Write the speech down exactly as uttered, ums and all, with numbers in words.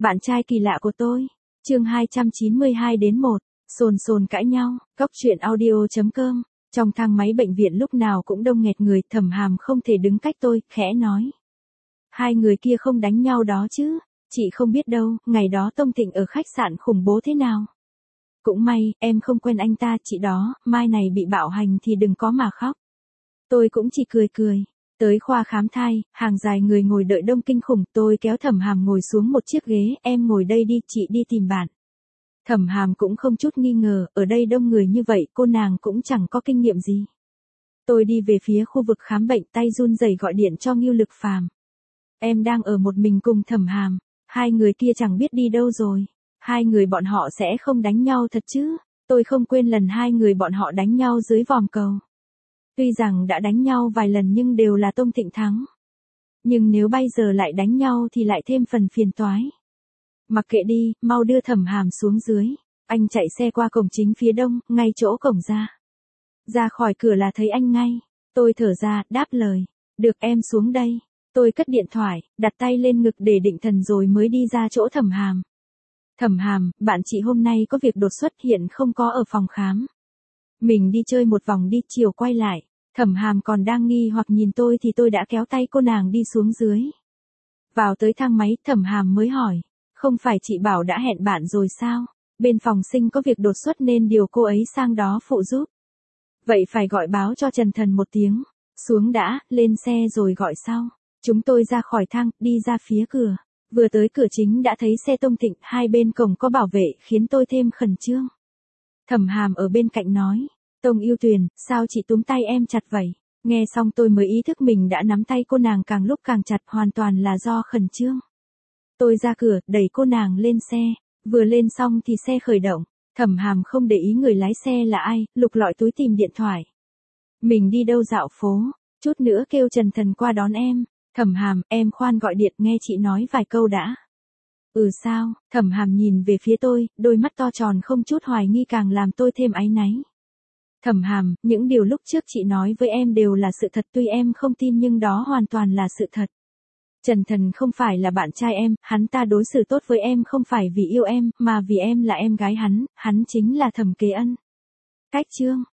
Bạn trai kỳ lạ của tôi. Chương hai trăm chín mươi hai đến một. Sồn sồn cãi nhau. Cóc truyện audio chấm com. Trong thang máy bệnh viện lúc nào cũng đông nghẹt người, Thẩm Hàm không thể đứng cách tôi, khẽ nói. Hai người kia không đánh nhau đó chứ? Chị không biết đâu, ngày đó Tông Thịnh ở khách sạn khủng bố thế nào. Cũng may, em không quen anh ta, chị đó, mai này bị bạo hành thì đừng có mà khóc. Tôi cũng chỉ cười cười. Tới khoa khám thai, hàng dài người ngồi đợi đông kinh khủng, tôi kéo Thẩm Hàm ngồi xuống một chiếc ghế, em ngồi đây đi, chị đi tìm bạn. Thẩm Hàm cũng không chút nghi ngờ, ở đây đông người như vậy, cô nàng cũng chẳng có kinh nghiệm gì. Tôi đi về phía khu vực khám bệnh, tay run rẩy gọi điện cho Ngưu Lực Phàm. Em đang ở một mình cùng Thẩm Hàm, hai người kia chẳng biết đi đâu rồi. Hai người bọn họ sẽ không đánh nhau thật chứ? Tôi không quên lần hai người bọn họ đánh nhau dưới vòm cầu. Tuy rằng đã đánh nhau vài lần nhưng đều là Tông Thịnh thắng. Nhưng nếu bây giờ lại đánh nhau thì lại thêm phần phiền toái. Mặc kệ đi, mau đưa Thẩm Hàm xuống dưới. Anh chạy xe qua cổng chính phía đông, ngay chỗ cổng ra. Ra khỏi cửa là thấy anh ngay. Tôi thở ra, đáp lời. Được, em xuống đây. Tôi cất điện thoại, đặt tay lên ngực để định thần rồi mới đi ra chỗ Thẩm Hàm. Thẩm Hàm, bạn chị hôm nay có việc đột xuất, hiện không có ở phòng khám. Mình đi chơi một vòng đi, chiều quay lại. Thẩm Hàm còn đang nghi hoặc nhìn tôi thì tôi đã kéo tay cô nàng đi xuống dưới. Vào tới thang máy, Thẩm Hàm mới hỏi. Không phải chị bảo đã hẹn bạn rồi sao? Bên phòng sinh có việc đột xuất nên điều cô ấy sang đó phụ giúp. Vậy phải gọi báo cho Trần Thần một tiếng. Xuống đã, lên xe rồi gọi sau. Chúng tôi ra khỏi thang, đi ra phía cửa. Vừa tới cửa chính đã thấy xe Tông Thịnh, hai bên cổng có bảo vệ, khiến tôi thêm khẩn trương. Thẩm Hàm ở bên cạnh nói. Tông Yêu Tuyền, sao chị túm tay em chặt vậy? Nghe xong tôi mới ý thức mình đã nắm tay cô nàng càng lúc càng chặt, hoàn toàn là do khẩn trương. Tôi ra cửa, đẩy cô nàng lên xe. Vừa lên xong thì xe khởi động. Thẩm Hàm không để ý người lái xe là ai, lục lọi túi tìm điện thoại. Mình đi đâu dạo phố, chút nữa kêu Trần Thần qua đón em. Thẩm Hàm, em khoan gọi điện, nghe chị nói vài câu đã. Ừ sao? Thẩm Hàm nhìn về phía tôi, đôi mắt to tròn không chút hoài nghi càng làm tôi thêm áy náy. Thẩm Hàm, những điều lúc trước chị nói với em đều là sự thật, tuy em không tin nhưng đó hoàn toàn là sự thật. Trần Thần không phải là bạn trai em, hắn ta đối xử tốt với em không phải vì yêu em, mà vì em là em gái hắn, hắn chính là Thẩm Kế Ân. Cách chương.